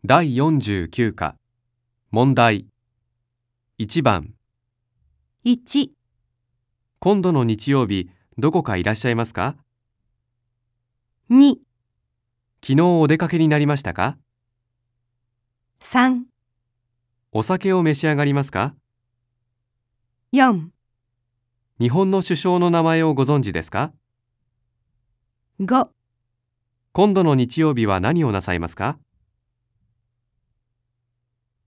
第49課問題1番 1、 今度の日曜日どこかいらっしゃいますか？ 2、 昨日お出かけになりましたか？ 3、 お酒を召し上がりますか？ 4、 日本の首相の名前をご存知ですか？ 5 今度の日曜日は何をなさいますか？